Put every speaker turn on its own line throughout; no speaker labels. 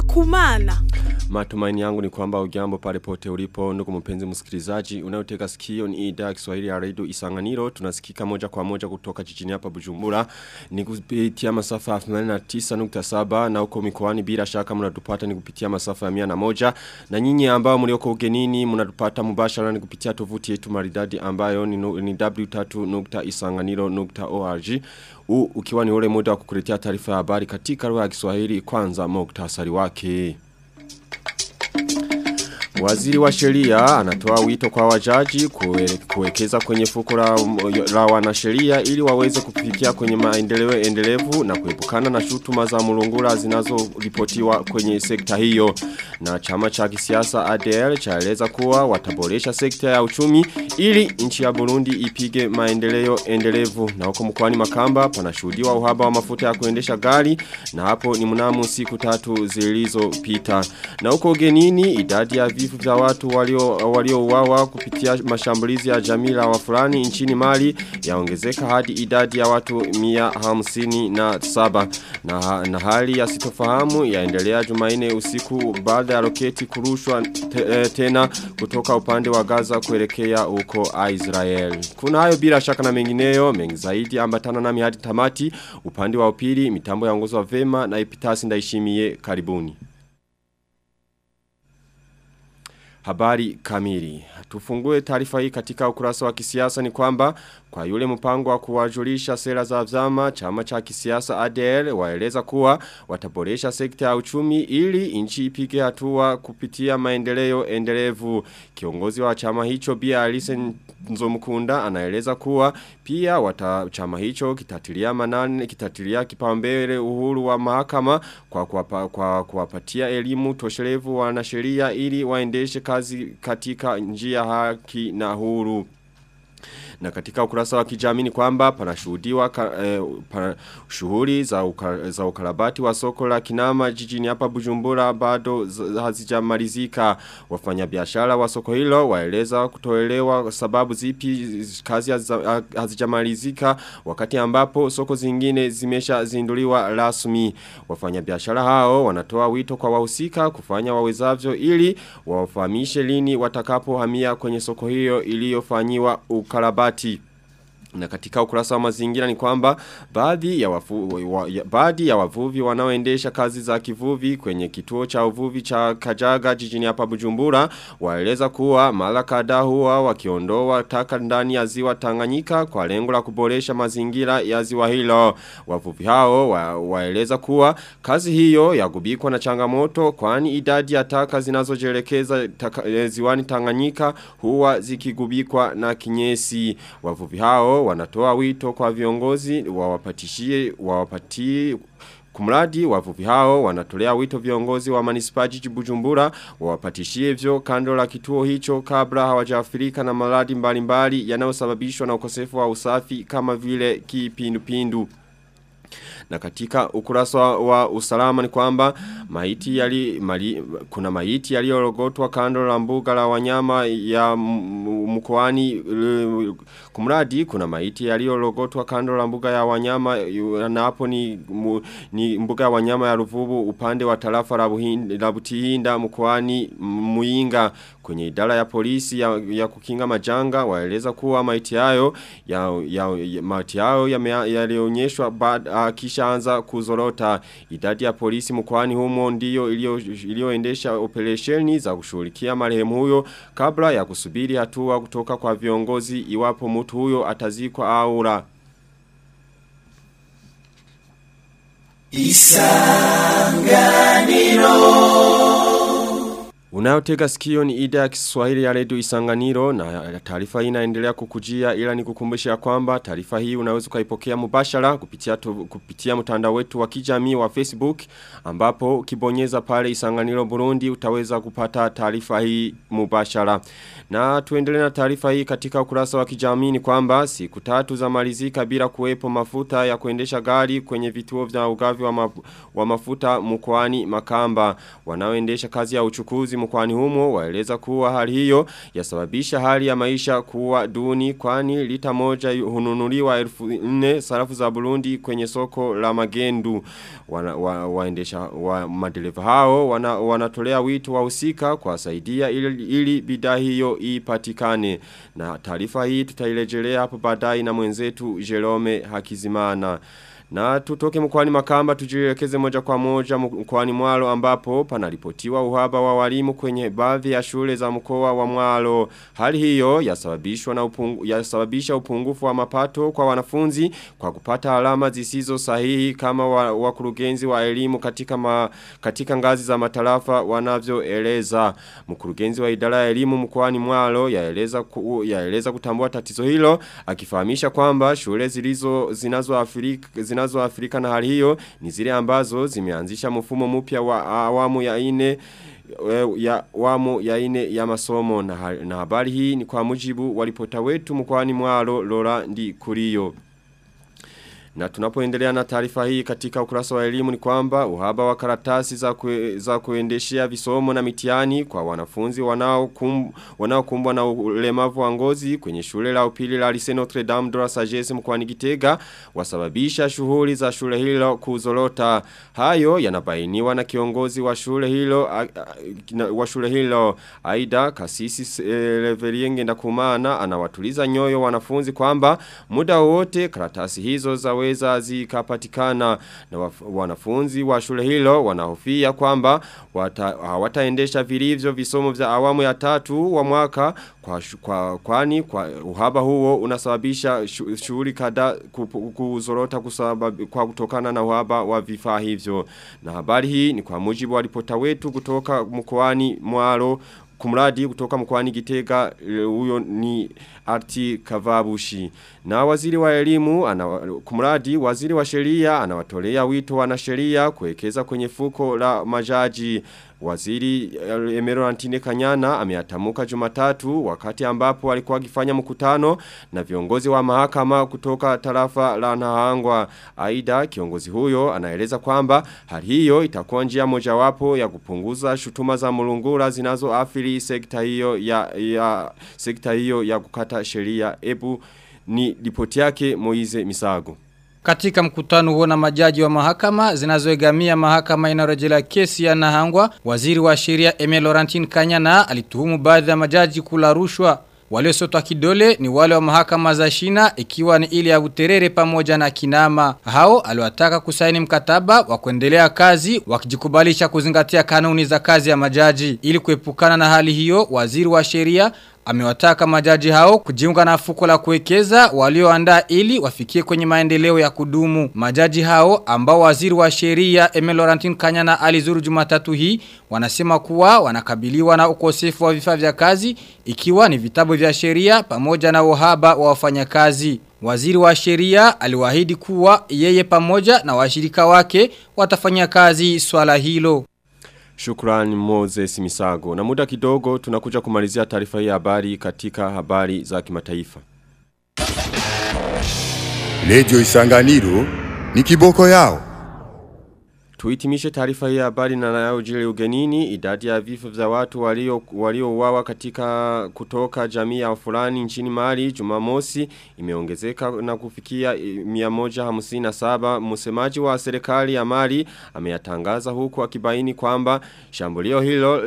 Havyarimana kumana.
Matumaini yangu ni kwamba ujambo pale pote ulipo ndugu mpenzi msikilizaji unayotega sikio ni idhaa ya Kiswahili ya Radio Isanganiro. Tunasikika moja kwa moja kutoka jijini hapa Bujumbura ni kupitia masafa 89.7 na uko mikoani bila shaka mnatupata ni kupitia masafa ya 101 na nyinyi ambao mlioko ugenini mnatupata mubashara ni kupitia tovuti yetu maridadi ambayo ni w3.isanganiro.org. Ukiwa ni ule muda wa kukuletea taarifa ya habari katika lugha ya Kiswahili. Kwanza muktasari wake. Waziri wa sheria anatoa wito kwa wajaji kuwekeza kwenye fuko la wanasheria ili waweze kufikia kwenye maendeleo endelevu na kuepukana na shutuma za mulungula zinazoripotiwa kwenye sekta hiyo. Na chama cha kisiasa ADL chaeleza kuwa wataboresha sekta ya uchumi ili nchi ya Burundi ipige maendeleo endelevu. Na huko mkoani Makamba panashuhudiwa uhaba wa mafuta ya kuendesha gari na hapo ni mnamo siku 3 zilizopita. Na huko ugenini idadi ya vifo vya watu waliouawa kupitia mashambulizi ya jamii la wafulani nchini Mali yaongezeka hadi idadi ya watu 157 na hali ya sitofahamu yaendelea Jumanne usiku baada ya roketi kurushwa tena kutoka upande wa Gaza kuelekea huko Israel. Kuna hayo bila shaka na mengineyo mengi zaidi ambatana nami hadi tamati. Upande wa upili mitambo yaongozwa vema na Epitasi Ndaishimiye. Karibuni. Habari kamili. Tufungue taarifa hii katika ukurasa wa kisiasa ni kwamba kwa yule mpango wa kuwajulisha sera za vyama chama cha kisiasa ADL waeleza kuwa wataboresha sekta ya uchumi ili nchi ipige hatua kupitia maendeleo endelevu. Kiongozi wa chama hicho Bia Alice Nzomukunda anaeleza kuwa pia chama hicho kitatilia kipaumbele uhuru wa mahakama kwa kuwapatia elimu toshelevu wanasheria ili waendeshe kazi katika njia haki na huru. Na katika ukurasa wa kijamii ni kwamba panashuhudiwa shughuli za ukarabati wa soko la Kinama jijini hapa Bujumbura bado hazijamalizika. Wafanyabiashara wa soko hilo waeleza kutoelewa sababu zipi kazi hazijamalizika wakati ambapo soko zingine zimeshazinduliwa rasmi. Wafanyabiashara hao wanatoa wito kwa wahusika kufanya wawezavyo ili wawafahamishe lini watakapohamia kwenye soko hiyo iliyofanyiwa ukarabati. Na katika ukurasa wa mazingira ni kwamba baadhi ya wavuvi wanaoendesha kazi za kivuvi kwenye kituo cha uvuvi cha Kajaga jijini hapa Bujumbura waeleza kuwa mara kadhaa huwa wakiondoa taka ndani ya ziwa Tanganyika kwa lengo la kuboresha mazingira ya ziwa hilo. Wavuvi hao waeleza kuwa kazi hiyo yagubikwa na changamoto kwani idadi ya taka zinazojelekeza ziwani Tanganyika huwa zikigubikwa na kinyesi. Wavuvi hao wanatoa wito kwa viongozi wawapatie kumradi wavuvi hao wanatolea wito viongozi wa manispa jiji Bujumbura wawapatishie hivyo kando la kituo hicho kabla hawajaathirika na maradhi mbalimbali yanayosababishwa na ukosefu wa usafi kama vile kipindupindu. Na katika ukurasa wa usalama ni kwamba kuna maiti yaliyorogotwa kando la mbuga la wanyama ya mkoani kumradi kuna maiti yaliyorogotwa kando la mbuga ya wanyama na hapo ni mbuga ya wanyama ya Ruvubu upande wa tarafa la Butihinda mkoani Muyinga. Kwenye idara ya polisi ya kukinga majanga waeleza kuwa maiti hayo yalionyeshwa kishaanza kuzorota. Idadi ya polisi mkoani humo ndiyo iliyoendesha operesheni za kushughulikia marehemu huyo kabla ya kusubiri hatua kutoka kwa viongozi iwapo mtu huyo atazikwa au la. Isanganiro. Unayotega sikio ni idhaa ya Kiswahili ya Radio Isanganiro na taarifa hii inaendelea kukujia ila nikukumbusha kwamba taarifa hii unaweza kuipokea mubashara kupitia mtandao wetu wa kijamii wa Facebook ambapo ukibonyeza pale Isanganiro Burundi utaweza kupata taarifa hii mubashara. Na tuendelee na taarifa hii katika ukurasa wa kijamii ni kwamba siku 3 za malizika bila kuwepo mafuta ya kuendesha gari kwenye vituo vya ugavi wa mafuta mkoani Makamba. Wanaoendesha kazi ya uchukuzi mkoani humo waeleza kuwa hali hiyo yasababisha hali ya maisha kuwa duni, kwani lita moja hununuliwa 4,000 sarafu za Burundi kwenye soko la Magendu. Waendesha madereva hao wanatolea wito wahusika kuwasaidia ili bidhaa hiyo ipatikane. Na taarifa hii tutairejelea hapo baadaye na mwenzetu Jerome Hakizimana. Na tutoke mkoani Makamba tujielekeze moja kwa moja mkoani Mwalo ambapo panaripotiwa uhaba wa walimu kwenye baadhi ya shule za mkoa wa Mwalo. Hali hiyo yasababisha upungufu wa mapato kwa wanafunzi kwa kupata alama zisizo sahihi kama wakurugenzi wa elimu katika ngazi za matarafa wanavyoeleza. Mkurugenzi wa idara ya elimu mkoani Mwalo yaeleza kutambua tatizo hilo, akifahamisha kwamba shule zinazoathirika na hali hiyo ni zile ambazo zimeanzisha mfumo mpya wa awamu ya 4 ya masomo, na habari hii ni kwa mujibu wa ripota wetu mkoani Mwalo Laura Ndikuriyo. Na tunapoendelea na taarifa hii katika ukurasa wa elimu ni kwamba uhaba wa karatasi za kuendeshea visomo na mitihani kwa wanafunzi wanaokumbwa na ulemavu wa ngozi kwenye shule la upili la Lycée Notre Dame de la Sagesse mkoani Gitega wasababisha shughuli za shule hilo kuzorota. Hayo yanabainiwa na kiongozi wa shule hilo Aida Kasisi Leverienge Ndakumana anawatuliza nyoyo wanafunzi kwamba muda wote karatasi hizo zaweza zikapatikana, na wanafunzi wa shule hilo wanahofia kwamba hawataendesha vilivyo visomo vya awamu ya 3 wa mwaka kwani uhaba huo unasababisha shughuli kadhaa kuzorota kwa kutokana na uhaba wa vifaa hivyo. Na habari hii ni kwa mujibu wa ripota wetu kutoka mkoani Mwalo, kumradi kutoka mkoani Gitega, huyo ni Arti Kavabushi. Na waziri wa elimu waziri wa sheria anawatolea wito wanasheria kuwekeza kwenye fuko la majaji. Waziri Emerantine Kanyana ameatamuka Jumatatu wakati ambapo alikuwa akifanya mkutano na viongozi wa mahakama kutoka tarafa la Nahangwa. Aida kiongozi huyo anaeleza kwamba hali hiyo itakuwa njia mojawapo ya kupunguza shutuma za mulungura zinazoathiri sekta hiyo ya kukata sheria. Ebu ni ripoti yake Moize Misago.
Katika mkutano huo na majaji wa mahakama zinazoegamia mahakama inayorejelea kesi ya Nahangwa, waziri wa sheria Emile Laurentine Kanyana alituhumu baadhi ya majaji kula rushwa. Waliosotwa kidole ni wale wa mahakama za shina, ikiwa ni ile ya Buterere pamoja na Kinama. Hao aliwataka kusaini mkataba wa kuendelea kazi wakijikubalisha kuzingatia kanuni za kazi ya majaji. Ili kuepukana na hali hiyo, waziri wa sheria amewataka majaji hao kujiunga na fuko la kuwekeza walioandaa ili wafikie kwenye maendeleo ya kudumu. Majaji hao ambao waziri wa sheria Emile Laurentine Kanyana alizuru Jumatatu hii wanasema kuwa wanakabiliwa na ukosefu wa vifaa vya kazi, ikiwa ni vitabu vya sheria pamoja na uhaba wa wafanyakazi. Waziri wa sheria aliwaahidi kuwa yeye pamoja na washirika wake watafanya kazi swala hilo.
Shukrani Moses Misago. Na muda kidogo tunakuja kumalizia taarifa hii habari katika habari za kimataifa.
Radio Isanganiro ni kiboko yao.
Tuhitimishe taarifa hii habari na yanayojiri ugenini. Idadi ya vifo vya watu waliouawa kutoka jamii ya fulani nchini Mali Jumamosi imeongezeka na kufikia 157. Msemaji wa serikali ya Mali ameyatangaza huku akibaini kwamba shambulio hilo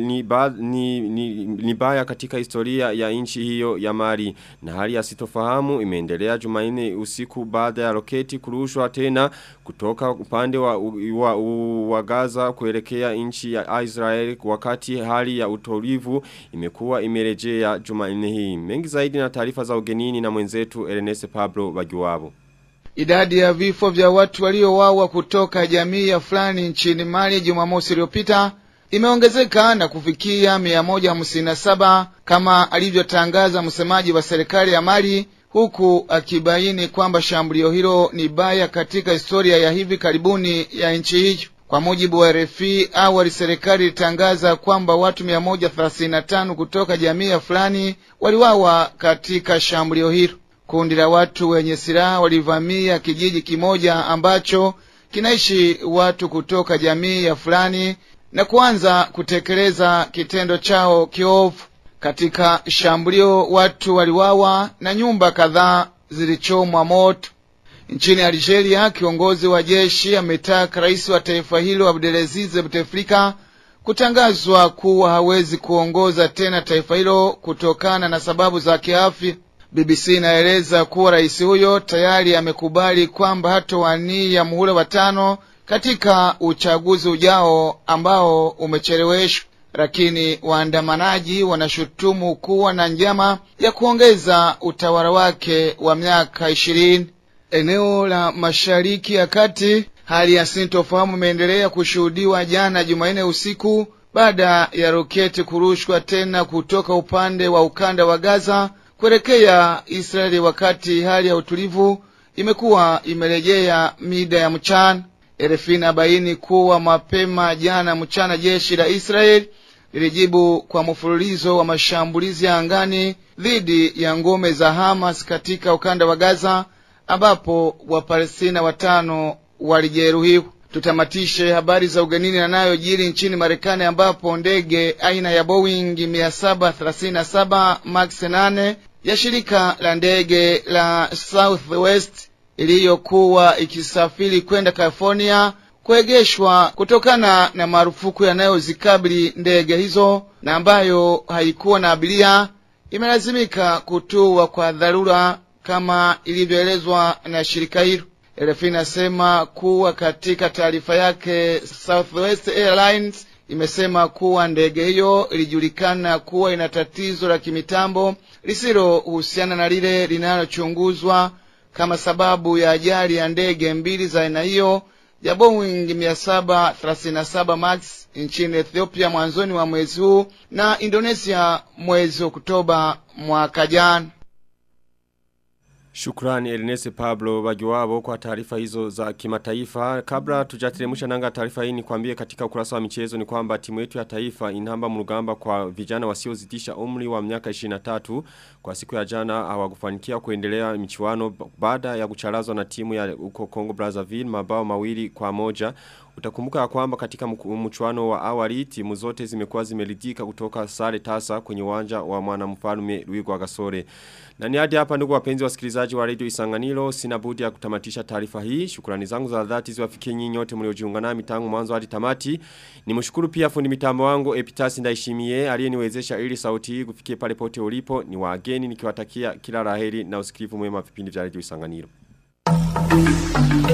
ni baya katika historia ya nchi hiyo ya Mali. Na hali ya sitofahamu imeendelea Jumanne usiku baada ya roketi kurushwa tena kutoka upande wa Gaza kuelekea nchi ya Israel, wakati hali ya utulivu imekuwa imerejea Jumanne hii. Mengi zaidi na taarifa za ugenini na mwenzetu Ernest Pablo Bagiwabo.
Idadi ya vifo vya watu waliouawa kutoka jamii ya fulani nchini Mali Jumamosi iliyopita imeongezeka na kufikia 157 kama alivyotangaza msemaji wa serikali ya Mali, huku akibaini kwamba shambulio hilo ni baya katika historia ya hivi karibuni ya nchi hiyo. Kwa mujibu wa RFI, awali serikali ilitangaza kwamba watu 135 kutoka jamii ya fulani waliuawa katika shambulio hilo. Kundi la watu wenye silaha walivamia kijiji kimoja ambacho kinaishi watu kutoka jamii ya fulani na kuanza kutekeleza kitendo chao kiovu. Katika shambulio watu waliwawa na nyumba kadhaa zilichomwa moto. Nchini Algeria, kiongozi wa jeshi ametaka rais wa taifa hilo Abdelaziz Bouteflika kutangazwa kuwa hawezi kuongoza tena taifa hilo kutokana na sababu za kiafya. BBC inaeleza kuwa rais huyo tayari amekubali kwamba hatowania muhula wa 5 katika uchaguzi ujao ambao umecheleweshwa, lakini waandamanaji wanashutumu kuwa na njama ya kuongeza utawala wake wa miaka 20. Eneo la Mashariki ya Kati, hali ya sintofahamu imeendelea kushuhudiwa jana Jumanne usiku baada ya roketi kurushwa tena kutoka upande wa ukanda wa Gaza kuelekea Israeli, wakati hali ya utulivu imekuwa imerejea mida ya mchana. RFI inabaini kuwa mapema jana mchana jeshi la Israeli lilijibu kwa mfululizo wa mashambulizi ya angani dhidi ya ngome za Hamas katika ukanda wa Gaza, ambapo Wapalestina 5 walijeruhiwa. Tutamatishe habari za ugenini na nayo jiri nchini Marekani, ambapo ndege aina ya Boeing 737 Max 8 ya shirika la ndege la Southwest iliyokuwa ikisafiri kwenda California kuegeshwa kutokana na marufuku yanayozikabili ndege hizo na ambayo haikuwa na abiria, imelazimika kutua kwa dharura kama ilivyoelezwa na shirika hilo. RFI inasema kuwa katika taarifa yake Southwest Airlines imesema kuwa ndege hiyo ilijulikana kuwa ina tatizo la kimitambo lisilohusiana na lile linalochunguzwa kama sababu ya ajali ya ndege mbili za aina hiyo ya Boeing 737 Max nchini Ethiopia mwanzoni wa mwezi huu na Indonesia mwezi Oktoba mwaka jana.
Shukrani Ernest Pablo Bagiwabo kwa taarifa hizo za kimataifa. Kabla tujatiremusha nanga taarifa hii, nikwambie katika ukurasa wa michezo ni kwamba timu yetu ya taifa inahamba mrugamba kwa vijana wasiozidisha umri wa miaka 23 kwa siku ya jana hawakufanikiwa kuendelea michuano baada ya kucharazwa na timu ya uko Congo Brazzaville mabao 2-1. Utakumbuka ya kwamba katika mchuano wa awali timu zote zimekuwa zimeridhika kutoka sare tasa kwenye uwanja wa Mwanamfalme Rwigwa Gasore. Na ni hadi hapa ndugu wapenzi wasikilizaji wa Radio Isanganiro, sina budi ya kutamatisha taarifa hii. Shukrani zangu za dhati ziwafikie nyinyi nyote mliojiunga nami tangu mwanzo hadi tamati. Nimshukuru pia fundi mitambo wangu Epitasi Ndaishimie aliyeniwezesha ili sauti hii kufikie pale pote ulipo. Ni wageni nikiwatakia kila laheri na usikivu mwema vipindi vya Radio Isanganiro.